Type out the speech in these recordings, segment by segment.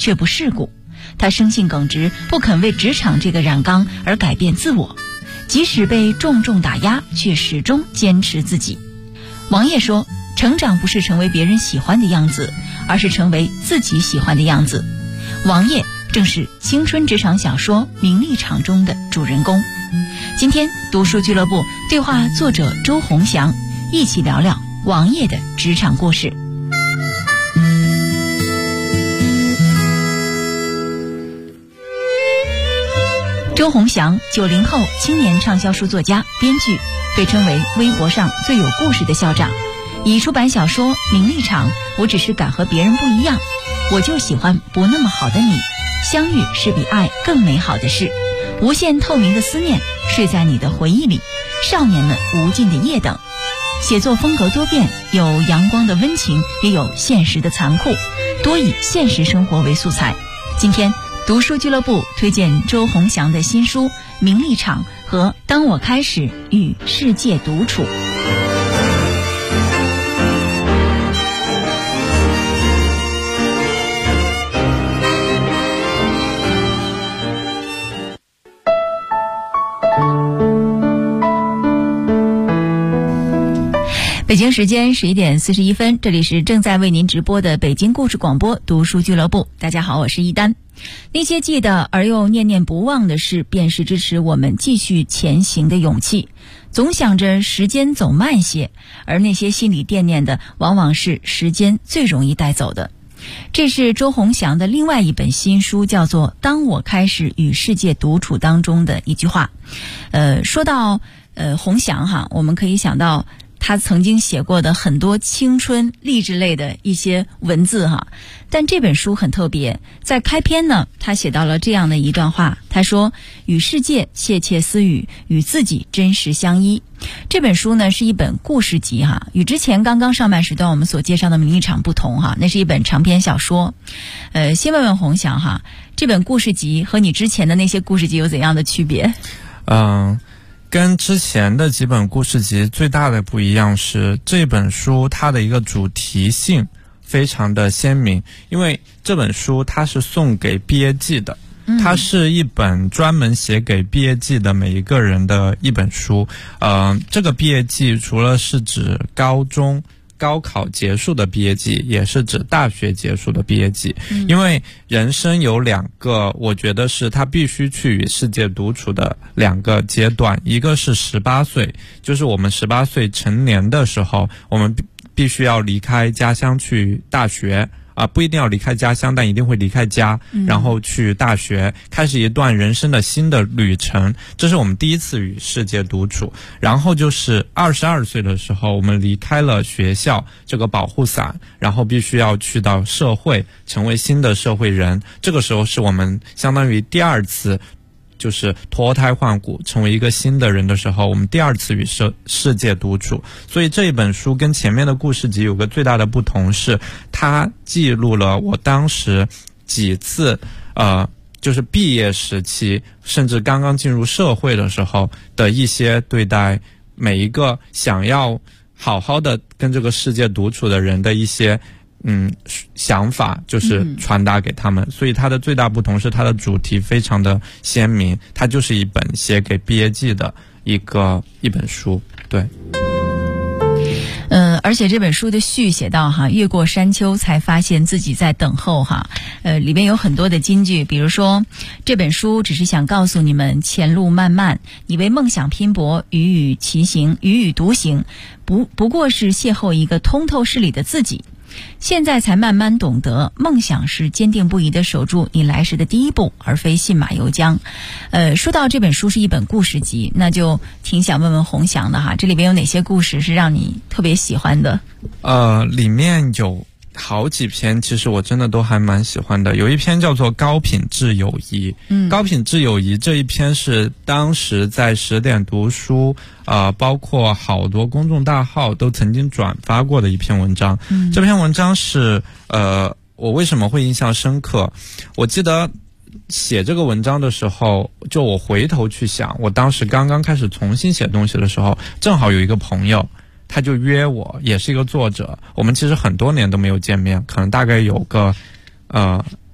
却不世故。他生性耿直，不肯为职场这个染缸而改变自我，即使被重重打压，却始终坚持自己。王爷说，成长不是成为别人喜欢的样子，而是成为自己喜欢的样子。王爷正是青春职场小说《名利场》中的主人公。今天读书俱乐部对话作者周鸿祥，一起聊聊王爷的职场故事。周鸿祥，90后青年畅销书作家、编剧，被称为微博上最有故事的校长。已出版小说《名利场》，我只是敢和别人不一样，我就喜欢不那么好的你，相遇是比爱更美好的事，无限透明的思念睡在你的回忆里，少年们无尽的夜等。写作风格多变，有阳光的温情，也有现实的残酷，多以现实生活为素材。今天读书俱乐部推荐周鸿祥的新书《名利场》和《当我开始与世界独处》。北京时间11点41分，这里是正在为您直播的北京故事广播读书俱乐部。大家好，我是一丹。那些记得而又念念不忘的事，便是支持我们继续前行的勇气。总想着时间走慢些，而那些心里惦念的，往往是时间最容易带走的。这是周鸿祥的另外一本新书，叫做《当我开始与世界独处》当中的一句话。说到鸿祥哈，我们可以想到他曾经写过的很多青春励志类的一些文字哈，但这本书很特别，在开篇呢，他写到了这样的一段话，他说：与世界窃窃私语，与自己真实相依。这本书呢是一本故事集哈，与之前刚刚上半时段我们所介绍的《名利场》不同哈，那是一本长篇小说。先问问鸿祥哈，这本故事集和你之前的那些故事集有怎样的区别？ 跟之前的几本故事集最大的不一样是，这本书它的一个主题性非常的鲜明，因为这本书它是送给毕业季的，它是一本专门写给毕业季的每一个人的一本书。这个毕业季除了是指高中高考结束的毕业季，也是指大学结束的毕业季。因为人生有两个，我觉得是他必须去与世界独处的两个阶段，一个是18岁，就是我们18岁成年的时候，我们必须要离开家乡去大学。不一定要离开家乡，但一定会离开家，然后去大学，开始一段人生的新的旅程，这是我们第一次与世界独处。然后就是22岁的时候，我们离开了学校这个保护伞，然后必须要去到社会，成为新的社会人，这个时候是我们相当于第二次就是脱胎换骨，成为一个新的人的时候，我们第二次与世界独处。所以这一本书跟前面的故事集有个最大的不同是，它记录了我当时几次就是毕业时期，甚至刚刚进入社会的时候的一些对待每一个想要好好的跟这个世界独处的人的一些想法，就是传达给他们。所以它的最大不同是它的主题非常的鲜明，它就是一本写给毕业季的一本书。对。 而且这本书的序写到哈，越过山丘才发现自己在等候哈，里边有很多的金句，比如说这本书只是想告诉你们，前路漫漫，你为梦想拼搏，踽踽骑行，踽踽独行，不过是邂逅一个通透事理的自己。现在才慢慢懂得，梦想是坚定不移地守住你来时的第一步，而非信马由缰。说到这本书是一本故事集，那就挺想问问鸿祥的哈，这里边有哪些故事是让你特别喜欢的？ 里面有好几篇其实我真的都还蛮喜欢的，有一篇叫做高品质友谊。高品质友谊这一篇是当时在10点读书包括好多公众大号都曾经转发过的一篇文章。这篇文章是我为什么会印象深刻，我记得写这个文章的时候，就我回头去想，我当时刚刚开始重新写东西的时候，正好有一个朋友他就约我，也是一个作者，我们其实很多年都没有见面，可能大概有个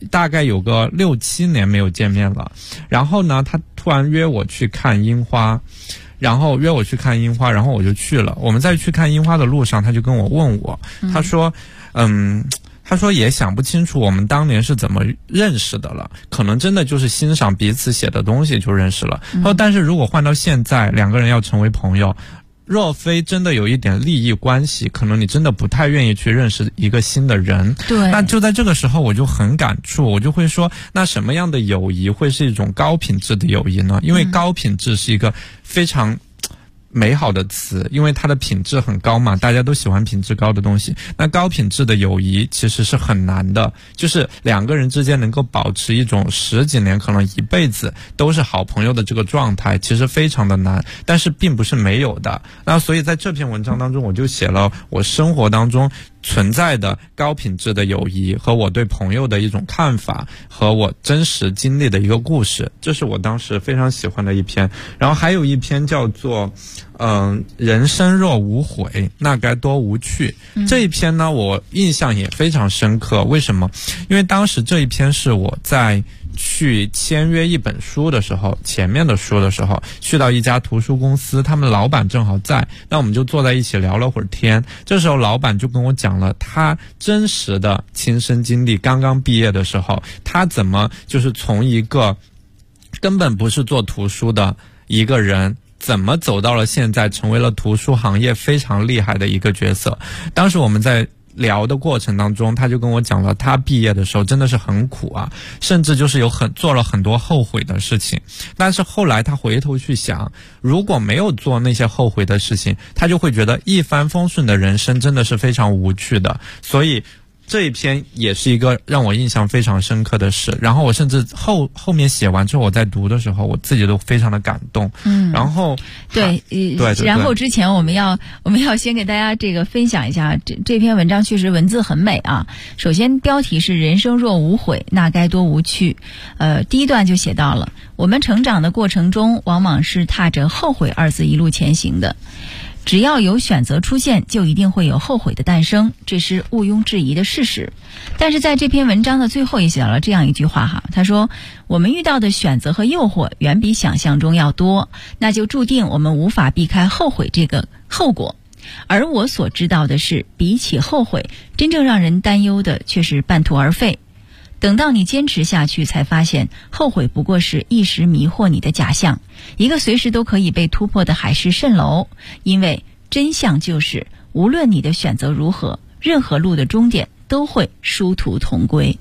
大概有个6、7年没有见面了。然后呢，他突然约我去看樱花，然后我就去了。我们在去看樱花的路上，他就跟我问我，他说也想不清楚我们当年是怎么认识的了，可能真的就是欣赏彼此写的东西就认识了。他说但是如果换到现在，两个人要成为朋友，若非真的有一点利益关系，可能你真的不太愿意去认识一个新的人。 对， 那就在这个时候我就很感触，我就会说，那什么样的友谊会是一种高品质的友谊呢？因为高品质是一个非常美好的词，因为它的品质很高嘛，大家都喜欢品质高的东西。那高品质的友谊其实是很难的，就是两个人之间能够保持一种10几年，可能一辈子都是好朋友的这个状态，其实非常的难，但是并不是没有的。那所以在这篇文章当中，我就写了我生活当中存在的高品质的友谊和我对朋友的一种看法和我真实经历的一个故事，这是我当时非常喜欢的一篇。然后还有一篇叫做人生若无悔，那该多无趣。这一篇呢，我印象也非常深刻。为什么？因为当时这一篇是我在去签约一本书的时候，前面的书的时候，去到一家图书公司，他们老板正好在，那我们就坐在一起聊了会儿天。这时候老板就跟我讲了他真实的亲身经历，刚刚毕业的时候，他怎么就是从一个根本不是做图书的一个人，怎么走到了现在成为了图书行业非常厉害的一个角色。当时我们在聊的过程当中，他就跟我讲了他毕业的时候真的是很苦啊，甚至就是做了很多后悔的事情。但是后来他回头去想，如果没有做那些后悔的事情，他就会觉得一帆风顺的人生真的是非常无趣的。所以这一篇也是一个让我印象非常深刻的事。然后我甚至后面写完之后，我在读的时候，我自己都非常的感动。然后对，然后之前我们要先给大家这个分享一下，这篇文章确实文字很美啊。首先标题是人生若无悔，那该多无趣。第一段就写到了，我们成长的过程中，往往是踏着后悔二字一路前行的。只要有选择出现，就一定会有后悔的诞生，这是毋庸置疑的事实。但是在这篇文章的最后也写到了这样一句话哈，他说我们遇到的选择和诱惑远比想象中要多，那就注定我们无法避开后悔这个后果。而我所知道的是，比起后悔，真正让人担忧的却是半途而废。等到你坚持下去，才发现后悔不过是一时迷惑你的假象，一个随时都可以被突破的海市蜃楼。因为真相就是，无论你的选择如何，任何路的终点都会殊途同归。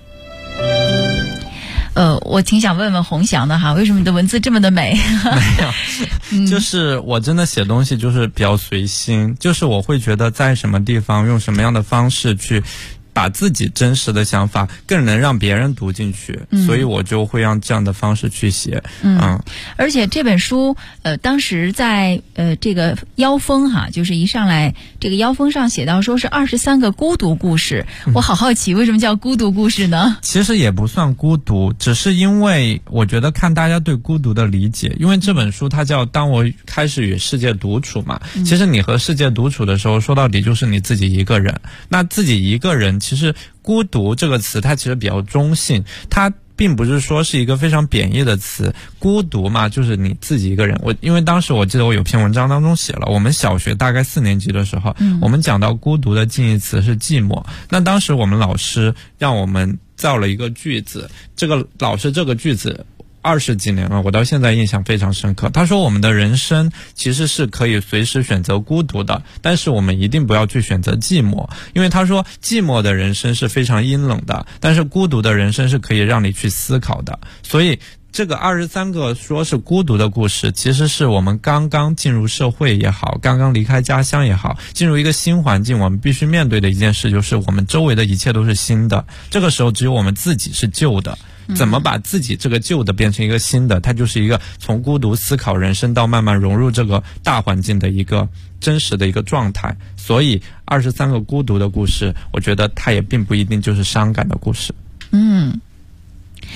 我挺想问问洪翔的哈，为什么你的文字这么的美？ 没有，就是我真的写东西就是比较随心，就是我会觉得在什么地方用什么样的方式去把自己真实的想法更能让别人读进去，所以我就会用这样的方式去写。 而且这本书当时在这个腰封哈，就是一上来这个腰封上写到说是23个孤独故事。我好好奇为什么叫孤独故事呢？ 其实也不算孤独，只是因为我觉得看大家对孤独的理解。因为这本书它叫当我开始与世界独处嘛，其实你和世界独处的时候，说到底就是你自己一个人。那自己一个人，其实孤独这个词它其实比较中性，它并不是说是一个非常贬义的词。孤独嘛，就是你自己一个人。因为当时我记得我有篇文章当中写了，我们小学大概4年级的时候，我们讲到孤独的近义词是寂寞。那当时我们老师让我们造了一个句子，这个句子20几年了，我到现在印象非常深刻。他说我们的人生其实是可以随时选择孤独的，但是我们一定不要去选择寂寞。因为他说寂寞的人生是非常阴冷的，但是孤独的人生是可以让你去思考的。所以这个23个说是孤独的故事，其实是我们刚刚进入社会也好，刚刚离开家乡也好，进入一个新环境，我们必须面对的一件事就是我们周围的一切都是新的，这个时候只有我们自己是旧的。怎么把自己这个旧的变成一个新的，它就是一个从孤独思考人生到慢慢融入这个大环境的一个真实的一个状态。所以23个孤独的故事，我觉得它也并不一定就是伤感的故事。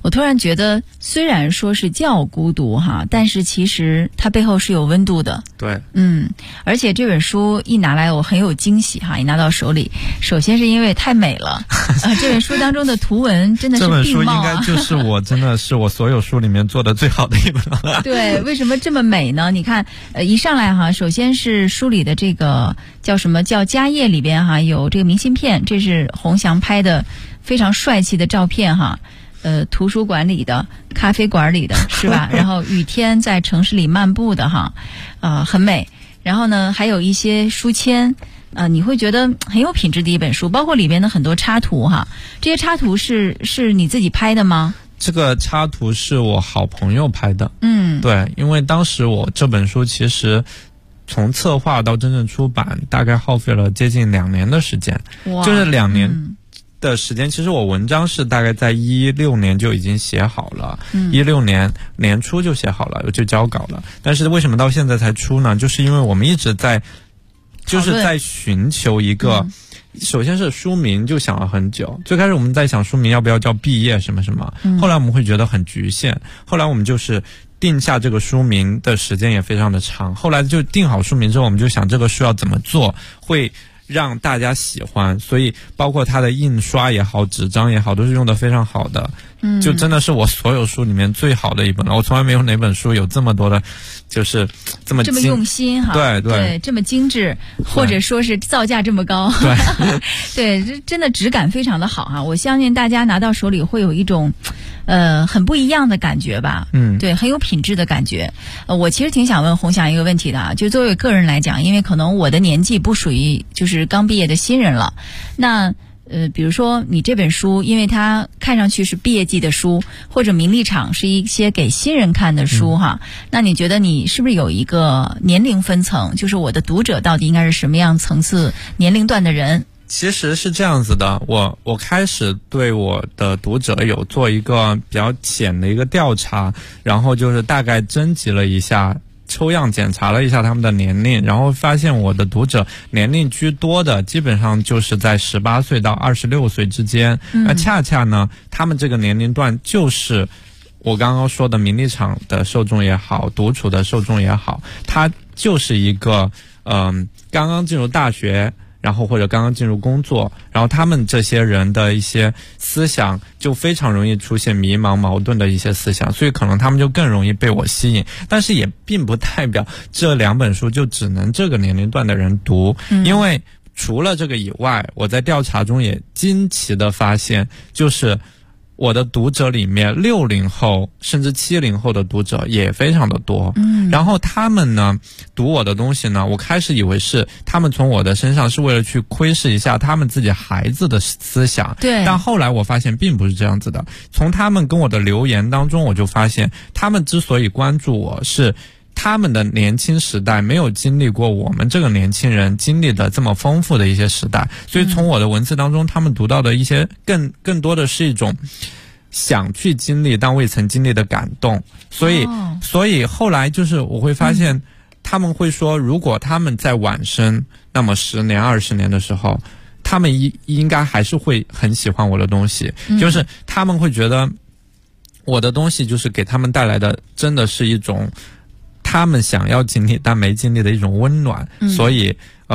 我突然觉得，虽然说是叫孤独哈，但是其实它背后是有温度的。 对， 而且这本书一拿来，我很有惊喜哈！一拿到手里，首先是因为太美了，这本书当中的图文真的是并茂啊。 这本书应该就是真的是我所有书里面做的最好的一本了。 对，为什么这么美呢？你看，一上来哈，首先是书里的这个叫什么叫家业里边哈，有这个明信片，这是洪祥拍的非常帅气的照片哈。图书馆里的、咖啡馆里的是吧？然后雨天在城市里漫步的哈，很美。然后呢，还有一些书签，你会觉得很有品质的一本书，包括里边的很多插图哈。这些插图是你自己拍的吗？ 这个插图是我好朋友拍的。对，因为当时我这本书其实从策划到真正出版，大概耗费了接近2年的时间，就是2年。的时间，其实我文章是大概在16年就已经写好了，16年年初就写好了，就交稿了。但是为什么到现在才出呢？就是因为我们一直在寻求一个，首先是书名就想了很久。最开始我们在想书名要不要叫毕业什么什么，后来我们会觉得很局限，后来我们就是定下这个书名的时间也非常的长。后来就定好书名之后，我们就想这个书要怎么做会让大家喜欢，所以包括它的印刷也好，纸张也好，都是用的非常好的。就真的是我所有书里面最好的一本了。我从来没有哪本书有这么多的，就是这么用心哈，对，这么精致，或者说是造价这么高，对，这真的质感非常的好哈。我相信大家拿到手里会有一种很不一样的感觉吧，对，很有品质的感觉。我其实挺想问洪翔一个问题的啊，就作为个人来讲，因为可能我的年纪不属于就是刚毕业的新人了，那比如说你这本书，因为它看上去是毕业季的书，或者名利场是一些给新人看的书哈，那你觉得你是不是有一个年龄分层，就是我的读者到底应该是什么样层次年龄段的人？ 其实是这样子的，我开始对我的读者有做一个比较浅的一个调查，然后就是大概征集了一下，抽样检查了一下他们的年龄，然后发现我的读者年龄居多的基本上就是在18岁到26岁之间。那恰恰呢，他们这个年龄段就是我刚刚说的名利场的受众也好，独处的受众也好，他就是一个刚刚进入大学，然后或者刚刚进入工作，然后他们这些人的一些思想就非常容易出现迷茫矛盾的一些思想，所以可能他们就更容易被我吸引。但是也并不代表这2本书就只能这个年龄段的人读，因为除了这个以外，我在调查中也惊奇的发现，就是我的读者里面60后甚至70后的读者也非常的多。然后他们呢读我的东西呢，我开始以为是他们从我的身上是为了去窥视一下他们自己孩子的思想， 对， 但后来我发现并不是这样子的。从他们跟我的留言当中，我就发现他们之所以关注我，是他们的年轻时代没有经历过我们这个年轻人经历的这么丰富的一些时代，所以从我的文字当中，他们读到的一些更多的是一种想去经历但未曾经历的感动。所以后来就是我会发现，他们会说，如果他们在晚生，那么10年20年的时候，他们应该还是会很喜欢我的东西，就是他们会觉得我的东西就是给他们带来的真的是一种他们想要经历但没经历的一种温暖。所以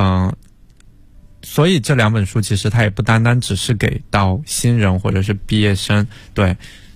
这2本书其实它也不单单只是给到新人或者是毕业生。对。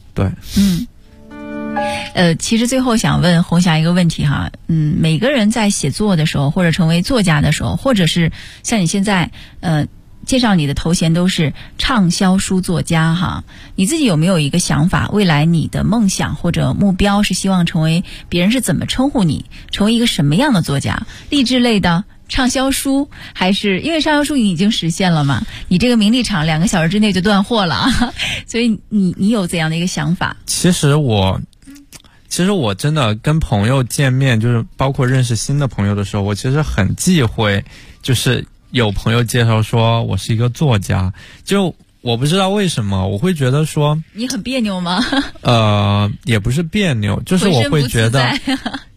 其实最后想问洪翔一个问题哈，每个人在写作的时候，或者成为作家的时候，或者是像你现在介绍你的头衔都是畅销书作家哈，你自己有没有一个想法，未来你的梦想或者目标是希望成为别人是怎么称呼你，成为一个什么样的作家？励志类的畅销书，还是因为畅销书已经实现了嘛？你这个名利场2个小时之内就断货了，所以你有怎样的一个想法？ 其实我真的跟朋友见面，就是包括认识新的朋友的时候，我其实很忌讳，就是有朋友介绍说我是一个作家，就我不知道为什么，我会觉得说你很别扭吗？ 也不是别扭，就是我会觉得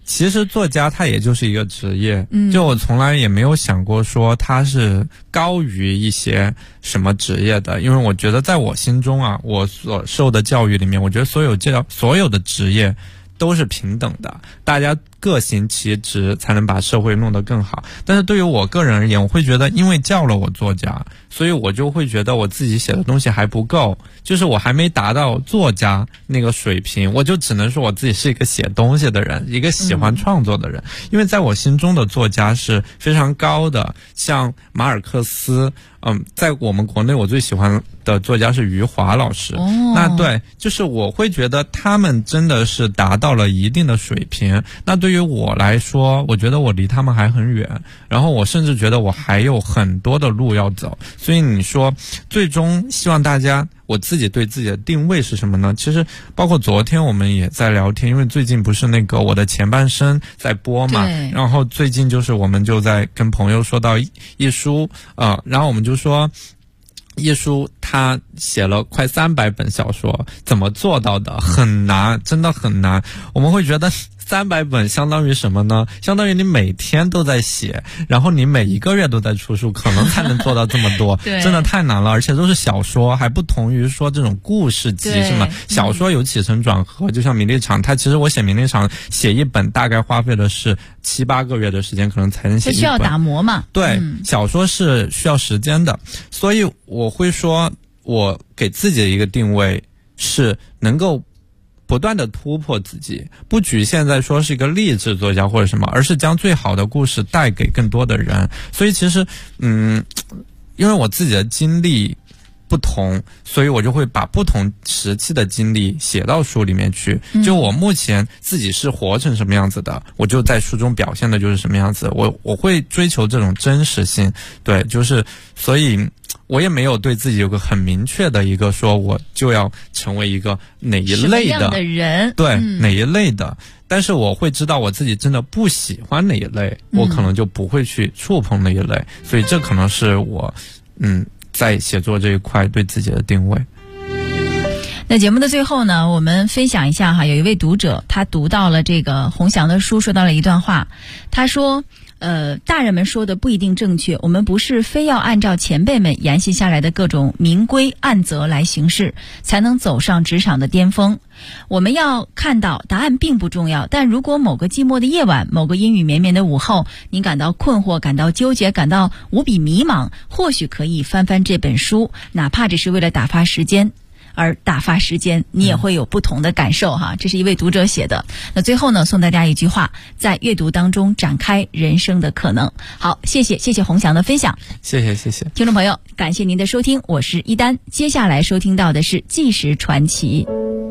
其实作家他也就是一个职业，就我从来也没有想过说他是高于一些什么职业的，因为我觉得在我心中啊，我所受的教育里面，我觉得所有的职业都是平等的，大家各行其职才能把社会弄得更好。但是对于我个人而言，我会觉得因为叫了我作家，所以我就会觉得我自己写的东西还不够，就是我还没达到作家那个水平，我就只能说我自己是一个写东西的人，一个喜欢创作的人。因为在我心中的作家是非常高的，像马尔克斯，在我们国内我最喜欢的作家是余华老师。那对，就是我会觉得他们真的是达到了一定的水平。那对于我来说，我觉得我离他们还很远，然后我甚至觉得我还有很多的路要走。所以你说最终希望大家，我自己对自己的定位是什么呢？其实包括昨天我们也在聊天，因为最近不是那个我的前半生在播嘛，然后最近就是我们就在跟朋友说到一书然后我们就说叶舒他写了快300本小说，怎么做到的？很难，真的很难。我们会觉得300本相当于什么呢？相当于你每天都在写，然后你每一个月都在出书，可能才能做到这么多。真的太难了，而且都是小说，还不同于说这种故事集是吗？小说有起承转合，就像名利场，其实我写名利场写一本大概花费的是7、8个月的时间，可能才能写一本。 需要打磨嘛？ 对，小说是需要时间的，所以我会说，我给自己的一个定位是能够不断的突破自己，不局限在说是一个励志作家或者什么，而是将最好的故事带给更多的人。所以其实因为我自己的经历不同，所以我就会把不同时期的经历写到书里面去。就我目前自己是活成什么样子的，我就在书中表现的就是什么样子。我会追求这种真实性，对，就是所以我也没有对自己有个很明确的一个说我就要成为一个哪一类的什么样的人， 对，哪一类的。但是我会知道我自己真的不喜欢哪一类，我可能就不会去触碰那一类。所以这可能是我在写作这一块对自己的定位。 那节目的最后呢，我们分享一下哈，有一位读者他读到了这个洪祥的书，说到了一段话，他说大人们说的不一定正确，我们不是非要按照前辈们沿袭下来的各种明规暗则来行事，才能走上职场的巅峰。我们要看到答案并不重要，但如果某个寂寞的夜晚，某个阴雨绵绵的午后，你感到困惑，感到纠结，感到无比迷茫，或许可以翻翻这本书，哪怕只是为了打发时间。而打发时间，你也会有不同的感受哈。这是一位读者写的。那最后呢，送大家一句话：在阅读当中展开人生的可能。好，谢谢洪祥的分享。 谢谢。 听众朋友，感谢您的收听，我是一丹。接下来收听到的是纪实传奇。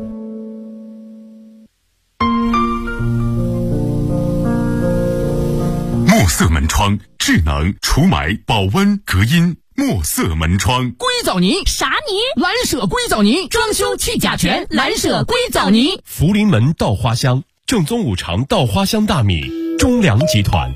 墨色门窗，智能除霾、保温、隔音。墨色门窗， 硅藻泥啥泥？ 蓝舍硅藻泥，装修去甲醛，蓝舍硅藻泥。 福临门稻花香，正宗五常稻花香大米，中粮集团。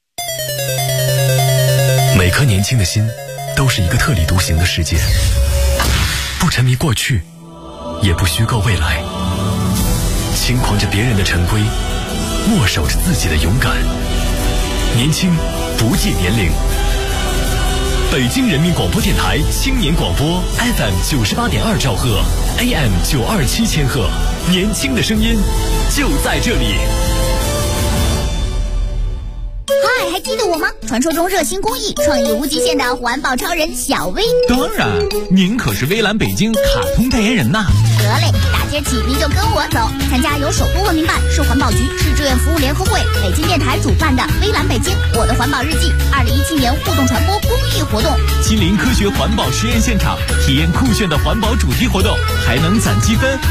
每颗年轻的心，都是一个特立独行的世界，不沉迷过去，也不虚构未来，轻狂着别人的陈规，握守着自己的勇敢。年轻不计年龄。北京人民广播电台青年广播 FM 98.2兆赫 AM 927千赫，年轻的声音就在这里。 嗨，还记得我吗？传说中热心公益、创意无极限的环保超人小薇。 当然，您可是微蓝北京卡通代言人呐。 得嘞，大街起您就跟我走，参加由首都文明办、市环保局、市志愿服务联合会、北京电台主办的微蓝北京我的环保日记2017年互动传播公益活动， 亲临科学环保实验现场，体验酷炫的环保主题活动，还能攒积分。